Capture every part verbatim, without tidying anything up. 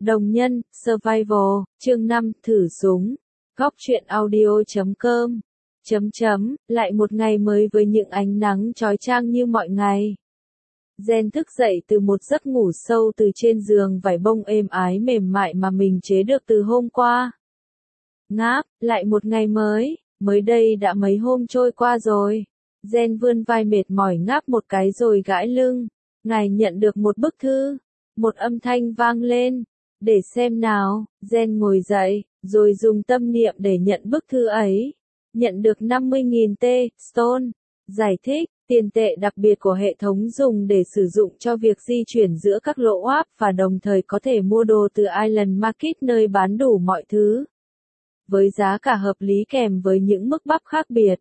Đồng nhân, Survival, chương năm, thử súng. Góc truyện audio chấm com. Chấm chấm, lại một ngày mới với những ánh nắng chói chang như mọi ngày. Jen thức dậy từ một giấc ngủ sâu từ trên giường vải bông êm ái mềm mại mà mình chế được từ hôm qua. Ngáp, lại một ngày mới, mới đây đã mấy hôm trôi qua rồi. Jen vươn vai mệt mỏi ngáp một cái rồi gãi lưng. Ngài nhận được một bức thư. Một âm thanh vang lên. Để xem nào, Jen ngồi dậy, rồi dùng tâm niệm để nhận bức thư ấy. Nhận được năm mươi nghìn T, Stone. Giải thích, tiền tệ đặc biệt của hệ thống dùng để sử dụng cho việc di chuyển giữa các lỗ áp và đồng thời có thể mua đồ từ Island Market nơi bán đủ mọi thứ. Với giá cả hợp lý kèm với những mức bắp khác biệt.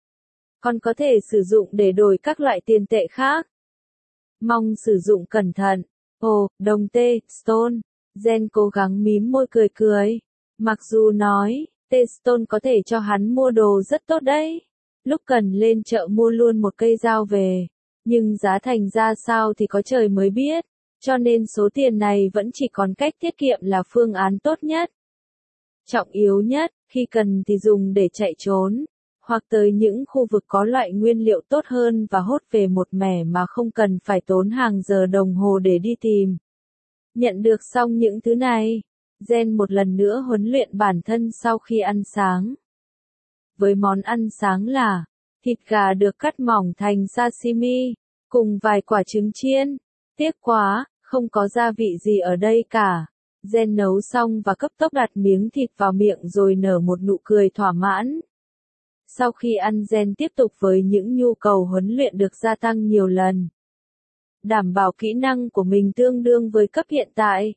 Còn có thể sử dụng để đổi các loại tiền tệ khác. Mong sử dụng cẩn thận. Ồ, đồng T, Stone. Jen cố gắng mím môi cười cười. Mặc dù nói, T-Stone có thể cho hắn mua đồ rất tốt đấy. Lúc cần lên chợ mua luôn một cây dao về. Nhưng giá thành ra sao thì có trời mới biết. Cho nên số tiền này vẫn chỉ còn cách tiết kiệm là phương án tốt nhất. Trọng yếu nhất, khi cần thì dùng để chạy trốn. Hoặc tới những khu vực có loại nguyên liệu tốt hơn và hốt về một mẻ mà không cần phải tốn hàng giờ đồng hồ để đi tìm. Nhận được xong những thứ này, Jen một lần nữa huấn luyện bản thân sau khi ăn sáng. Với món ăn sáng là thịt gà được cắt mỏng thành sashimi, cùng vài quả trứng chiên. Tiếc quá, không có gia vị gì ở đây cả. Jen nấu xong và cấp tốc đặt miếng thịt vào miệng rồi nở một nụ cười thỏa mãn. Sau khi ăn Jen tiếp tục với những nhu cầu huấn luyện được gia tăng nhiều lần. Đảm bảo kỹ năng của mình tương đương với cấp hiện tại.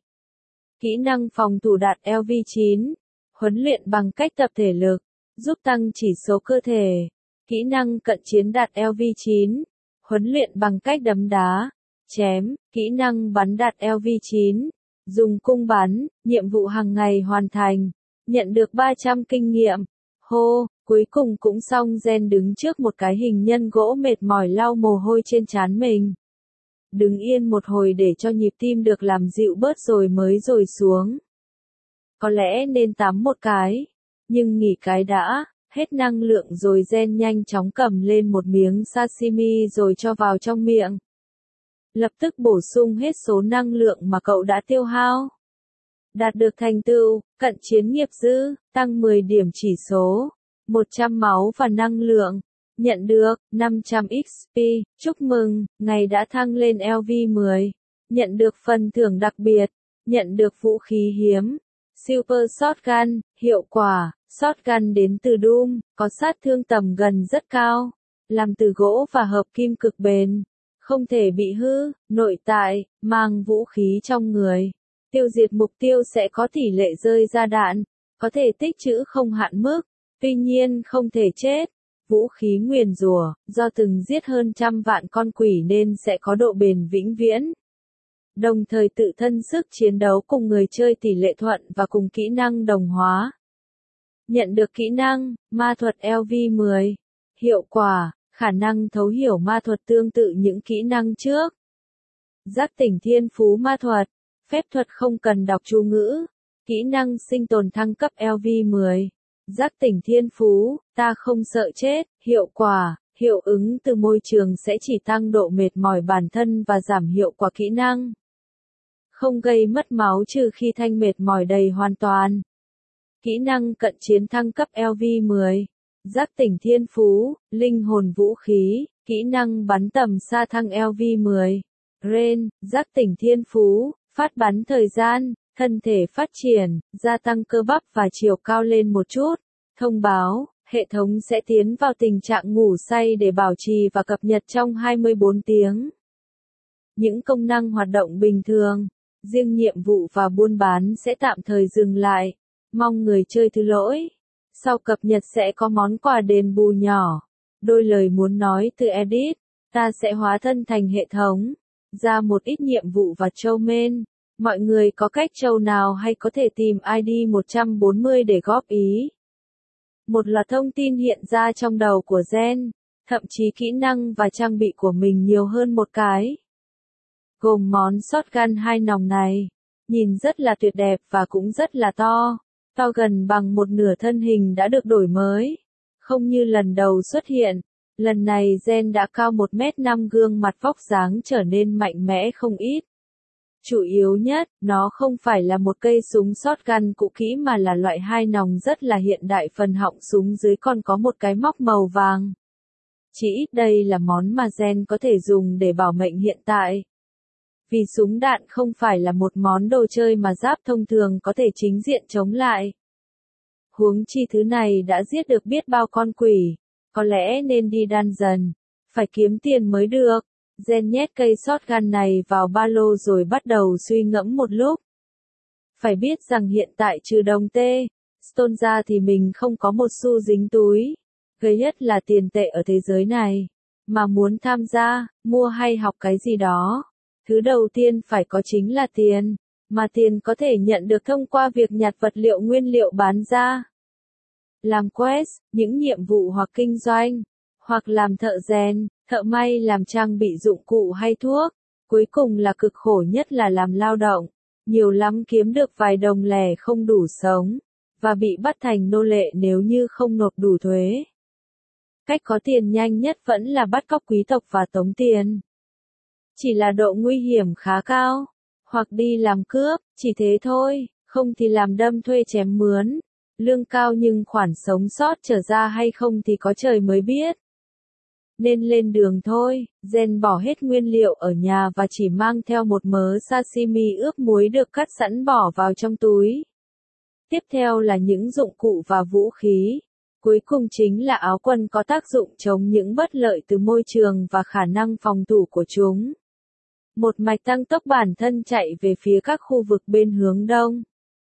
Kỹ năng phòng thủ đạt L V chín. Huấn luyện bằng cách tập thể lực, giúp tăng chỉ số cơ thể. Kỹ năng cận chiến đạt L V chín. Huấn luyện bằng cách đấm đá, chém. Kỹ năng bắn đạt L V chín. Dùng cung bắn, nhiệm vụ hàng ngày hoàn thành. Nhận được ba trăm kinh nghiệm. Hô, cuối cùng cũng xong. Jen đứng trước một cái hình nhân gỗ mệt mỏi lau mồ hôi trên trán mình. Đứng yên một hồi để cho nhịp tim được làm dịu bớt rồi mới rồi xuống. Có lẽ nên tắm một cái. Nhưng nghỉ cái đã, hết năng lượng rồi Jen nhanh chóng cầm lên một miếng sashimi rồi cho vào trong miệng. Lập tức bổ sung hết số năng lượng mà cậu đã tiêu hao. Đạt được thành tựu, cận chiến nghiệp dư, tăng mười điểm chỉ số, một trăm máu và năng lượng. Nhận được, năm trăm X P, chúc mừng, ngày đã thăng lên L V mười. Nhận được phần thưởng đặc biệt, nhận được vũ khí hiếm. Super Shotgun, hiệu quả, Shotgun đến từ Doom, có sát thương tầm gần rất cao. Làm từ gỗ và hợp kim cực bền. Không thể bị hư, nội tại, mang vũ khí trong người. Tiêu diệt mục tiêu sẽ có tỷ lệ rơi ra đạn, có thể tích trữ không hạn mức, tuy nhiên không thể chết. Vũ khí nguyền rủa, do từng giết hơn trăm vạn con quỷ nên sẽ có độ bền vĩnh viễn. Đồng thời tự thân sức chiến đấu cùng người chơi tỷ lệ thuận và cùng kỹ năng đồng hóa. Nhận được kỹ năng, ma thuật L V mười. Hiệu quả, khả năng thấu hiểu ma thuật tương tự những kỹ năng trước. Giác tỉnh thiên phú ma thuật. Phép thuật không cần đọc chú ngữ. Kỹ năng sinh tồn thăng cấp L V mười. Giác tỉnh thiên phú, ta không sợ chết. Hiệu quả, hiệu ứng từ môi trường sẽ chỉ tăng độ mệt mỏi bản thân và giảm hiệu quả kỹ năng. Không gây mất máu trừ khi thanh mệt mỏi đầy hoàn toàn. Kỹ năng cận chiến thăng cấp L V mười. Giác tỉnh thiên phú, linh hồn vũ khí, kỹ năng bắn tầm xa thăng L V mười. Ren, giác tỉnh thiên phú, phát bắn thời gian, thân thể phát triển, gia tăng cơ bắp và chiều cao lên một chút. Thông báo, hệ thống sẽ tiến vào tình trạng ngủ say để bảo trì và cập nhật trong hai mươi bốn tiếng. Những công năng hoạt động bình thường, riêng nhiệm vụ và buôn bán sẽ tạm thời dừng lại. Mong người chơi thứ lỗi. Sau cập nhật sẽ có món quà đền bù nhỏ. Đôi lời muốn nói từ Edit. Ta sẽ hóa thân thành hệ thống. Ra một ít nhiệm vụ và châu men. Mọi người có cách châu nào hay có thể tìm I D một trăm bốn mươi để góp ý. Một loạt thông tin hiện ra trong đầu của Jen. Thậm chí kỹ năng và trang bị của mình nhiều hơn một cái. Gồm món shotgun hai nòng này. Nhìn rất là tuyệt đẹp và cũng rất là to, to gần bằng một nửa thân hình đã được đổi mới. Không như lần đầu xuất hiện, lần này Gen đã cao một mét năm, gương mặt vóc dáng trở nên mạnh mẽ không ít. Chủ yếu nhất, nó không phải là một cây súng shotgun cũ kỹ mà là loại hai nòng rất là hiện đại, phần họng súng dưới còn có một cái móc màu vàng. Chỉ ít đây là món mà Gen có thể dùng để bảo mệnh hiện tại. Vì súng đạn không phải là một món đồ chơi mà giáp thông thường có thể chính diện chống lại. Huống chi thứ này đã giết được biết bao con quỷ, có lẽ nên đi dungeon, phải kiếm tiền mới được. Gen nhét cây shotgun này vào ba lô rồi bắt đầu suy ngẫm một lúc. Phải biết rằng hiện tại trừ đồng tê, stone ra thì mình không có một xu dính túi. Gây nhất là tiền tệ ở thế giới này. Mà muốn tham gia, mua hay học cái gì đó, thứ đầu tiên phải có chính là tiền. Mà tiền có thể nhận được thông qua việc nhặt vật liệu nguyên liệu bán ra. Làm quest, những nhiệm vụ hoặc kinh doanh, hoặc làm thợ rèn, thợ may, làm trang bị dụng cụ hay thuốc. Cuối cùng là cực khổ nhất là làm lao động. Nhiều lắm kiếm được vài đồng lẻ không đủ sống, và bị bắt thành nô lệ nếu như không nộp đủ thuế. Cách có tiền nhanh nhất vẫn là bắt cóc quý tộc và tống tiền. Chỉ là độ nguy hiểm khá cao, hoặc đi làm cướp, chỉ thế thôi, không thì làm đâm thuê chém mướn. Lương cao nhưng khoản sống sót trở ra hay không thì có trời mới biết. Nên lên đường thôi. Gen bỏ hết nguyên liệu ở nhà và chỉ mang theo một mớ sashimi ướp muối được cắt sẵn bỏ vào trong túi. Tiếp theo là những dụng cụ và vũ khí. Cuối cùng chính là áo quần có tác dụng chống những bất lợi từ môi trường và khả năng phòng thủ của chúng. Một mạch tăng tốc bản thân chạy về phía các khu vực bên hướng đông.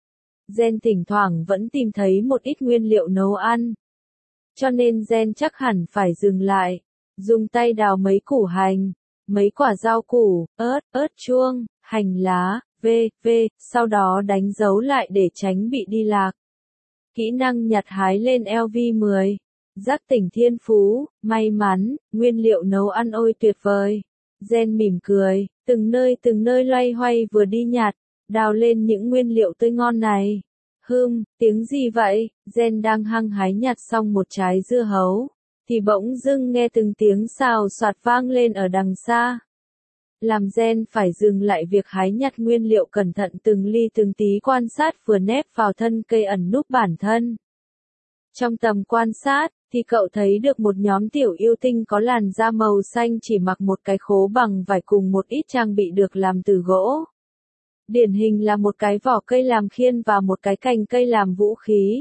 Gen thỉnh thoảng vẫn tìm thấy một ít nguyên liệu nấu ăn. Cho nên Gen chắc hẳn phải dừng lại, dùng tay đào mấy củ hành, mấy quả rau củ, ớt, ớt chuông, hành lá, v.v. Sau đó đánh dấu lại để tránh bị đi lạc. Kỹ năng nhặt hái lên L V mười. Giác tỉnh thiên phú, may mắn, nguyên liệu nấu ăn ôi tuyệt vời. Gen mỉm cười, từng nơi từng nơi loay hoay vừa đi nhặt, đào lên những nguyên liệu tươi ngon này. Hừm, tiếng gì vậy? Gen đang hăng hái nhặt xong một trái dưa hấu, thì bỗng dưng nghe từng tiếng xào xoạt vang lên ở đằng xa. Làm Gen phải dừng lại việc hái nhặt nguyên liệu, cẩn thận từng ly từng tí quan sát, vừa nép vào thân cây ẩn núp bản thân. Trong tầm quan sát, thì cậu thấy được một nhóm tiểu yêu tinh có làn da màu xanh, chỉ mặc một cái khố bằng vải cùng một ít trang bị được làm từ gỗ. Điển hình là một cái vỏ cây làm khiên và một cái cành cây làm vũ khí.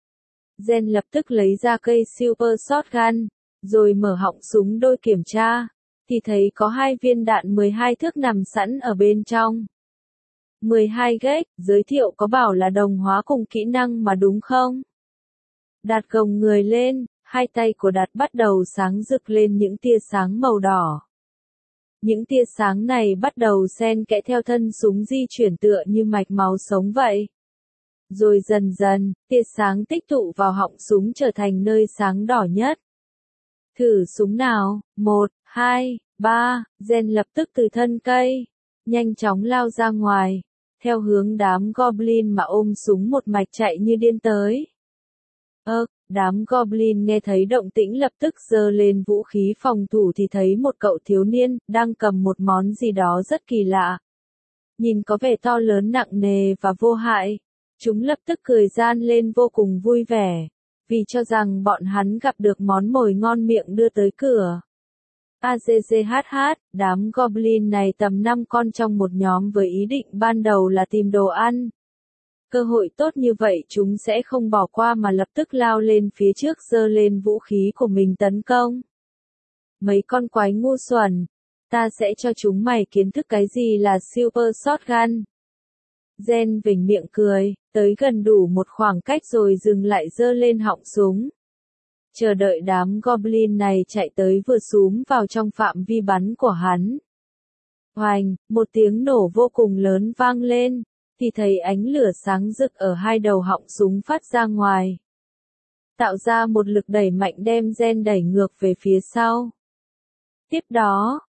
Gen lập tức lấy ra cây Super Shotgun, rồi mở họng súng đôi kiểm tra, thì thấy có hai viên đạn mười hai thước nằm sẵn ở bên trong. mười hai gauge, giới thiệu có bảo là đồng hóa cùng kỹ năng mà đúng không? Đạt gồng người lên, hai tay của Đạt bắt đầu sáng rực lên những tia sáng màu đỏ. Những tia sáng này bắt đầu xen kẽ theo thân súng di chuyển tựa như mạch máu sống vậy. Rồi dần dần, tia sáng tích tụ vào họng súng trở thành nơi sáng đỏ nhất. Thử súng nào, một, hai, ba, Gen lập tức từ thân cây, nhanh chóng lao ra ngoài, theo hướng đám goblin mà ôm súng một mạch chạy như điên tới. Ơ, đám goblin nghe thấy động tĩnh lập tức giơ lên vũ khí phòng thủ thì thấy một cậu thiếu niên, đang cầm một món gì đó rất kỳ lạ. Nhìn có vẻ to lớn nặng nề và vô hại. Chúng lập tức cười gian lên vô cùng vui vẻ, vì cho rằng bọn hắn gặp được món mồi ngon miệng đưa tới cửa. AZZHH, đám goblin này tầm năm con trong một nhóm với ý định ban đầu là tìm đồ ăn. Cơ hội tốt như vậy chúng sẽ không bỏ qua mà lập tức lao lên phía trước giơ lên vũ khí của mình tấn công. Mấy con quái ngu xuẩn, ta sẽ cho chúng mày kiến thức cái gì là Super Shotgun. Gen vểnh miệng cười, tới gần đủ một khoảng cách rồi dừng lại giơ lên họng súng. Chờ đợi đám goblin này chạy tới vừa xúm vào trong phạm vi bắn của hắn. Oành, một tiếng nổ vô cùng lớn vang lên, thì thấy ánh lửa sáng rực ở hai đầu họng súng phát ra ngoài. Tạo ra một lực đẩy mạnh đem Gen đẩy ngược về phía sau. Tiếp đó,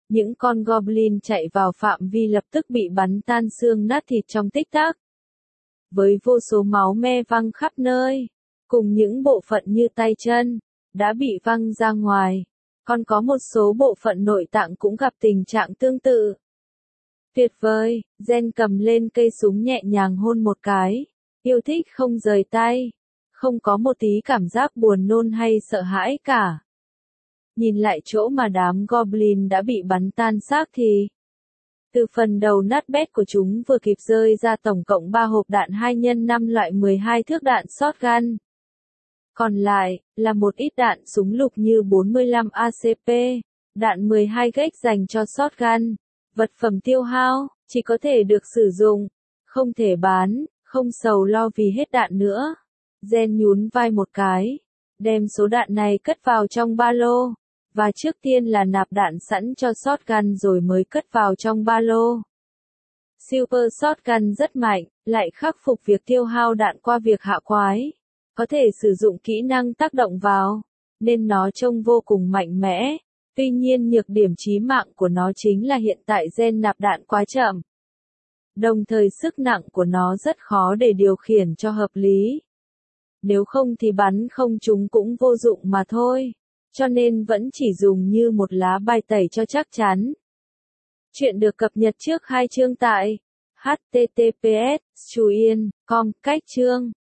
Những con goblin chạy vào phạm vi lập tức bị bắn tan xương nát thịt trong tích tắc. Với vô số máu me văng khắp nơi, cùng những bộ phận như tay chân, đã bị văng ra ngoài. Còn có một số bộ phận nội tạng cũng gặp tình trạng tương tự. Tuyệt vời, Jen cầm lên cây súng nhẹ nhàng hôn một cái, yêu thích không rời tay, không có một tí cảm giác buồn nôn hay sợ hãi cả. Nhìn lại chỗ mà đám goblin đã bị bắn tan xác thì, từ phần đầu nát bét của chúng vừa kịp rơi ra tổng cộng ba hộp đạn hai nhân năm loại mười hai thước đạn shotgun. Còn lại, là một ít đạn súng lục như bốn mươi lăm A C P, đạn mười hai gauge dành cho shotgun, vật phẩm tiêu hao, chỉ có thể được sử dụng, không thể bán, không sầu lo vì hết đạn nữa. Jen nhún vai một cái, đem số đạn này cất vào trong ba lô, và trước tiên là nạp đạn sẵn cho shotgun rồi mới cất vào trong ba lô. Super shotgun rất mạnh, lại khắc phục việc tiêu hao đạn qua việc hạ quái. Có thể sử dụng kỹ năng tác động vào, nên nó trông vô cùng mạnh mẽ. Tuy nhiên nhược điểm chí mạng của nó chính là hiện tại Jen nạp đạn quá chậm. Đồng thời sức nặng của nó rất khó để điều khiển cho hợp lý. Nếu không thì bắn không trúng cũng vô dụng mà thôi. Cho nên vẫn chỉ dùng như một lá bài tẩy cho chắc chắn. Chuyện được cập nhật trước hai chương tại h t t p s chuyen chấm com cách chương